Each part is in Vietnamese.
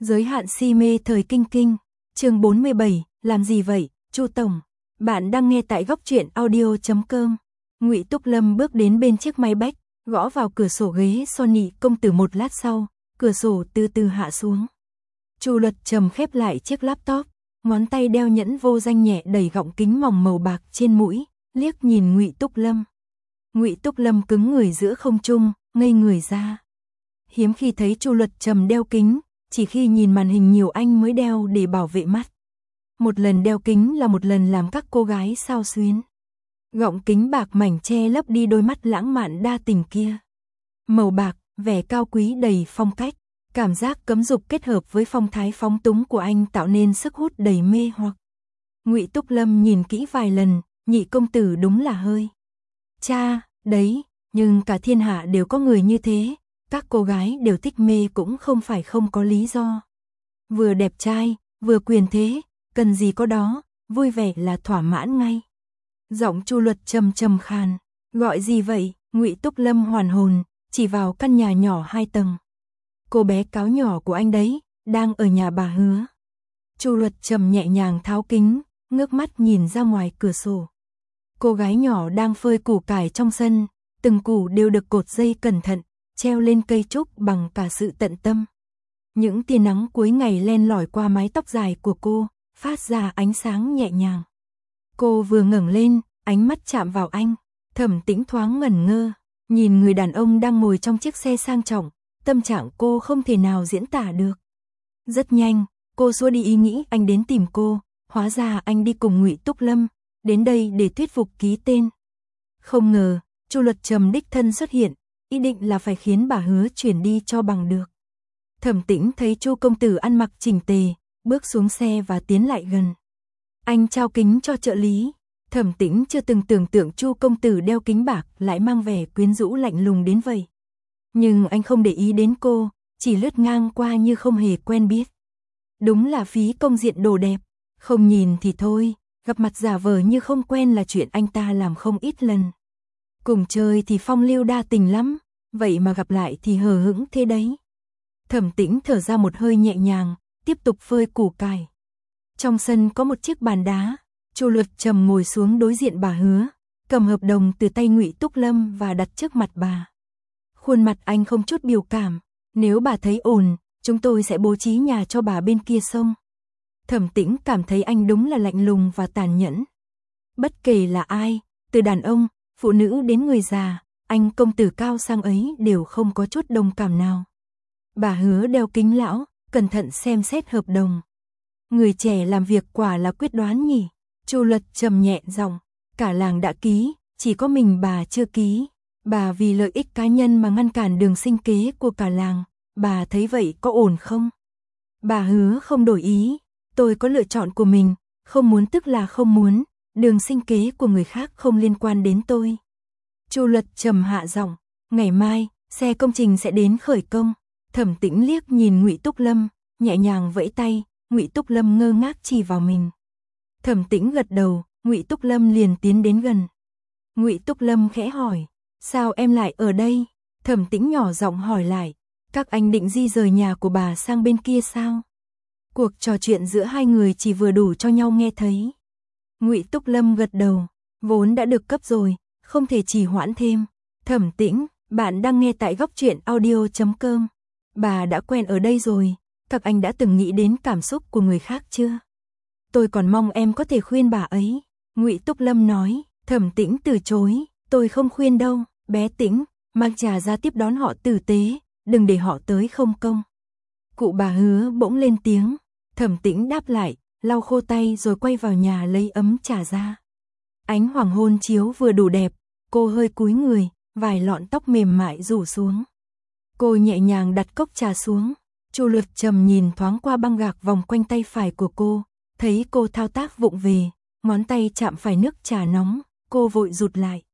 Giới hạn si mê thời kinh kinh, chương 47, làm gì vậy, Chu tổng? Bạn đang nghe tại góc truyện audio.com. Ngụy Túc Lâm bước đến bên chiếc máy bách, gõ vào cửa sổ ghế Sony công tử một lát sau, cửa sổ từ từ hạ xuống. Chu Luật Trầm khép lại chiếc laptop, ngón tay đeo nhẫn vô danh nhẹ đẩy gọng kính mỏng màu bạc trên mũi, liếc nhìn Ngụy Túc Lâm. Ngụy Túc Lâm cứng người giữa không trung, ngây người ra. Hiếm khi thấy Chu Luật Trầm đeo kính, chỉ khi nhìn màn hình nhiều anh mới đeo để bảo vệ mắt. Một lần đeo kính là một lần làm các cô gái xao xuyến. Gọng kính bạc mảnh che lấp đi đôi mắt lãng mạn đa tình kia. Màu bạc, vẻ cao quý đầy phong cách, cảm giác cấm dục kết hợp với phong thái phóng túng của anh tạo nên sức hút đầy mê hoặc. Ngụy Túc Lâm nhìn kỹ vài lần, Nhị công tử đúng là hơi cha, đấy, nhưng cả thiên hạ đều có người như thế, các cô gái đều thích mê cũng không phải không có lý do. Vừa đẹp trai, vừa quyền thế, cần gì có đó, vui vẻ là thỏa mãn ngay. Giọng Chu Luật Trầm trầm khàn, gọi gì vậy? Ngụy Túc Lâm hoàn hồn, chỉ vào căn nhà nhỏ 2 tầng. Cô bé cáo nhỏ của anh đấy, đang ở nhà bà Hứa. Chu Luật Trầm nhẹ nhàng tháo kính, ngước mắt nhìn ra ngoài cửa sổ. Cô gái nhỏ đang phơi củ cải trong sân, từng củ đều được cột dây cẩn thận, treo lên cây trúc bằng cả sự tận tâm. Những tia nắng cuối ngày len lỏi qua mái tóc dài của cô, phát ra ánh sáng nhẹ nhàng. Cô vừa ngẩng lên, ánh mắt chạm vào anh, Thẩm Tĩnh thoáng ngẩn ngơ, nhìn người đàn ông đang ngồi trong chiếc xe sang trọng, tâm trạng cô không thể nào diễn tả được. Rất nhanh, cô xua đi ý nghĩ anh đến tìm cô, hóa ra anh đi cùng Ngụy Túc Lâm, đến đây để thuyết phục ký tên. Không ngờ, Chu Luật Trầm đích thân xuất hiện, ý định là phải khiến bà Hứa chuyển đi cho bằng được. Thẩm Tĩnh thấy Chu công tử ăn mặc chỉnh tề, bước xuống xe và tiến lại gần. Anh trao kính cho trợ lý. Thẩm Tĩnh chưa từng tưởng tượng Chu công tử đeo kính bạc lại mang vẻ quyến rũ lạnh lùng đến vậy. Nhưng anh không để ý đến cô, chỉ lướt ngang qua như không hề quen biết. Đúng là phí công diện đồ đẹp, không nhìn thì thôi, gặp mặt giả vờ như không quen là chuyện anh ta làm không ít lần. Cùng chơi thì phong lưu đa tình lắm, vậy mà gặp lại thì hờ hững thế đấy. Thẩm Tĩnh thở ra một hơi nhẹ nhàng, tiếp tục phơi củ cải. Trong sân có một chiếc bàn đá, Chu Luật Trầm ngồi xuống đối diện bà Hứa, cầm hợp đồng từ tay Ngụy Túc Lâm và đặt trước mặt bà. Khuôn mặt anh không chút biểu cảm, nếu bà thấy ổn, chúng tôi sẽ bố trí nhà cho bà bên kia sông. Thẩm Tĩnh cảm thấy anh đúng là lạnh lùng và tàn nhẫn. Bất kể là ai, từ đàn ông, phụ nữ đến người già, anh công tử cao sang ấy đều không có chút đồng cảm nào. Bà Hứa đeo kính lão, cẩn thận xem xét hợp đồng. Người trẻ làm việc quả là quyết đoán nhỉ. Chu Luật Trầm nhẹ giọng, cả làng đã ký, chỉ có mình bà chưa ký. Bà vì lợi ích cá nhân mà ngăn cản đường sinh kế của cả làng, bà thấy vậy có ổn không? Bà Hứa không đổi ý, tôi có lựa chọn của mình, không muốn tức là không muốn, đường sinh kế của người khác không liên quan đến tôi. Chu Luật Trầm hạ giọng, ngày mai, xe công trình sẽ đến khởi công. Thẩm Tĩnh liếc nhìn Ngụy Túc Lâm, nhẹ nhàng vẫy tay, Ngụy Túc Lâm ngơ ngác chỉ vào mình. Thẩm Tĩnh gật đầu, Ngụy Túc Lâm liền tiến đến gần. Ngụy Túc Lâm khẽ hỏi, sao em lại ở đây? Thẩm Tĩnh nhỏ giọng hỏi lại, các anh định di rời nhà của bà sang bên kia sao? Cuộc trò chuyện giữa hai người chỉ vừa đủ cho nhau nghe thấy. Ngụy Túc Lâm gật đầu, vốn đã được cấp rồi, không thể trì hoãn thêm. Thẩm Tĩnh, bạn đang nghe tại góc truyện audio.com. Bà đã quen ở đây rồi, các anh đã từng nghĩ đến cảm xúc của người khác chưa? Tôi còn mong em có thể khuyên bà ấy. Ngụy Túc Lâm nói. Thẩm Tĩnh từ chối, tôi không khuyên đâu, bé Tĩnh, mang trà ra tiếp đón họ tử tế, đừng để họ tới không công. Cụ bà Hứa bỗng lên tiếng, Thẩm Tĩnh đáp lại, lau khô tay rồi quay vào nhà lấy ấm trà ra. Ánh hoàng hôn chiếu vừa đủ đẹp, cô hơi cúi người, vài lọn tóc mềm mại rủ xuống. Cô nhẹ nhàng đặt cốc trà xuống, Chu Luật Trầm nhìn thoáng qua băng gạc vòng quanh tay phải của cô, thấy cô thao tác vụng về, ngón tay chạm phải nước trà nóng, cô vội rụt lại.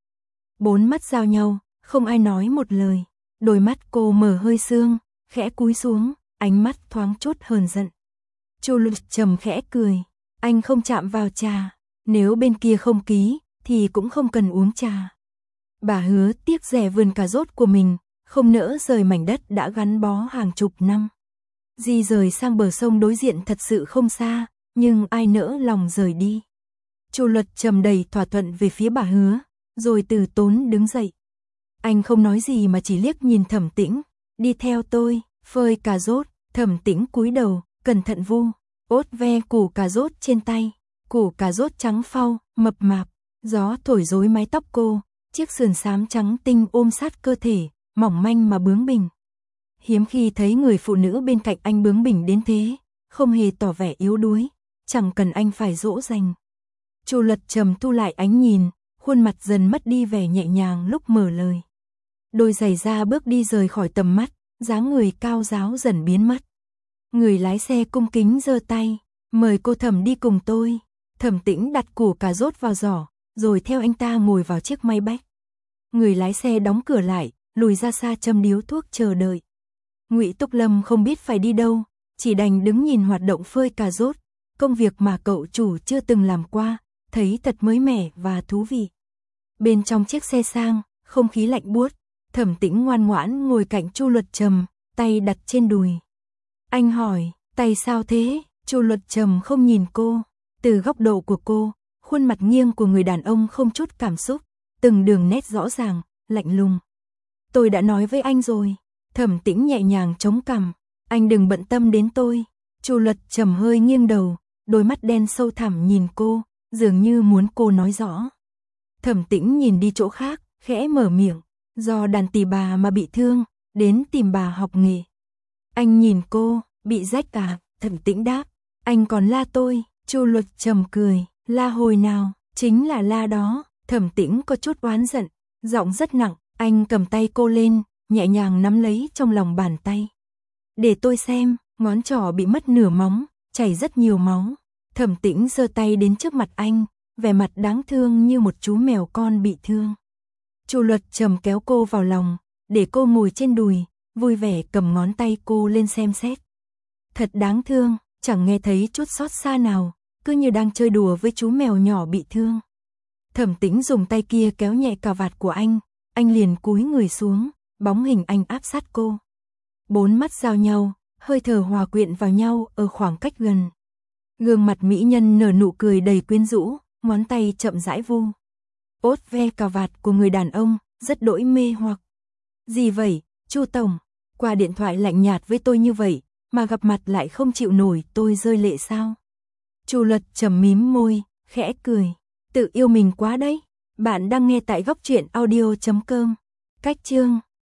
4 mắt giao nhau, không ai nói một lời, đôi mắt cô mở hơi sương, khẽ cúi xuống, ánh mắt thoáng chút hờn giận. Chu Luật Trầm khẽ cười, anh không chạm vào trà, nếu bên kia không ký, thì cũng không cần uống trà. Bà Hứa tiếc rẻ vườn cà rốt của mình, không nỡ rời mảnh đất đã gắn bó hàng chục năm. Di rời sang bờ sông đối diện thật sự không xa, nhưng ai nỡ lòng rời đi. Chu Luật trầm đầy thỏa thuận về phía bà Hứa, rồi từ tốn đứng dậy. Anh không nói gì mà chỉ liếc nhìn Thẩm Tĩnh, đi theo tôi, phơi cà rốt. Thẩm Tĩnh cúi đầu, cẩn thận vu, ốt ve củ cà rốt trên tay, củ cà rốt trắng phau, mập mạp, gió thổi rối mái tóc cô, chiếc sườn xám trắng tinh ôm sát cơ thể, mỏng manh mà bướng bỉnh. Hiếm khi thấy người phụ nữ bên cạnh anh bướng bỉnh đến thế, không hề tỏ vẻ yếu đuối, chẳng cần anh phải dỗ dành. Chu Luật trầm thu lại ánh nhìn, khuôn mặt dần mất đi vẻ nhẹ nhàng lúc mở lời. Đôi giày da bước đi rời khỏi tầm mắt, dáng người cao ráo dần biến mất. Người lái xe cung kính giơ tay, mời cô Thẩm đi cùng tôi. Thẩm Tĩnh đặt củ cà rốt vào giỏ, rồi theo anh ta ngồi vào chiếc Maybach. Người lái xe đóng cửa lại, lùi ra xa châm điếu thuốc chờ đợi. Ngụy Túc Lâm không biết phải đi đâu, chỉ đành đứng nhìn hoạt động phơi cà rốt, công việc mà cậu chủ chưa từng làm qua, thấy thật mới mẻ và thú vị. Bên trong chiếc xe sang, không khí lạnh buốt, Thẩm Tĩnh ngoan ngoãn ngồi cạnh Chu Luật Trầm, tay đặt trên đùi. Anh hỏi, tay sao thế? Chu Luật Trầm không nhìn cô, từ góc độ của cô, khuôn mặt nghiêng của người đàn ông không chút cảm xúc, từng đường nét rõ ràng, lạnh lùng. Tôi đã nói với anh rồi. Thẩm Tĩnh nhẹ nhàng chống cằm, anh đừng bận tâm đến tôi. Chu Luật Trầm hơi nghiêng đầu, đôi mắt đen sâu thẳm nhìn cô, dường như muốn cô nói rõ. Thẩm Tĩnh nhìn đi chỗ khác, khẽ mở miệng, do đàn tỳ bà mà bị thương, đến tìm bà học nghề. Anh nhìn cô, bị rách à? Thẩm Tĩnh đáp, anh còn la tôi. Chu Luật Trầm cười, la hồi nào? Chính là la đó. Thẩm Tĩnh có chút oán giận, giọng rất nặng, anh cầm tay cô lên, nhẹ nhàng nắm lấy trong lòng bàn tay. Để tôi xem, ngón trỏ bị mất nửa móng, chảy rất nhiều máu. Thẩm Tĩnh giơ tay đến trước mặt anh, vẻ mặt đáng thương như một chú mèo con bị thương. Chu Luật Trầm kéo cô vào lòng, để cô ngồi trên đùi, vui vẻ cầm ngón tay cô lên xem xét. Thật đáng thương, chẳng nghe thấy chút xót xa nào, cứ như đang chơi đùa với chú mèo nhỏ bị thương. Thẩm Tĩnh dùng tay kia kéo nhẹ cà vạt của anh liền cúi người xuống, bóng hình anh áp sát cô. Bốn mắt giao nhau, hơi thở hòa quyện vào nhau ở khoảng cách gần. Gương mặt mỹ nhân nở nụ cười đầy quyến rũ, ngón tay chậm rãi vu. Ốt ve cà vạt của người đàn ông, rất đỗi mê hoặc. Gì vậy, Chu Tổng? Qua điện thoại lạnh nhạt với tôi như vậy, mà gặp mặt lại không chịu nổi tôi rơi lệ sao? Chu Luật Trầm mím môi, khẽ cười. Tự yêu mình quá đấy. Bạn đang nghe tại góc truyện audio.com. Cách chương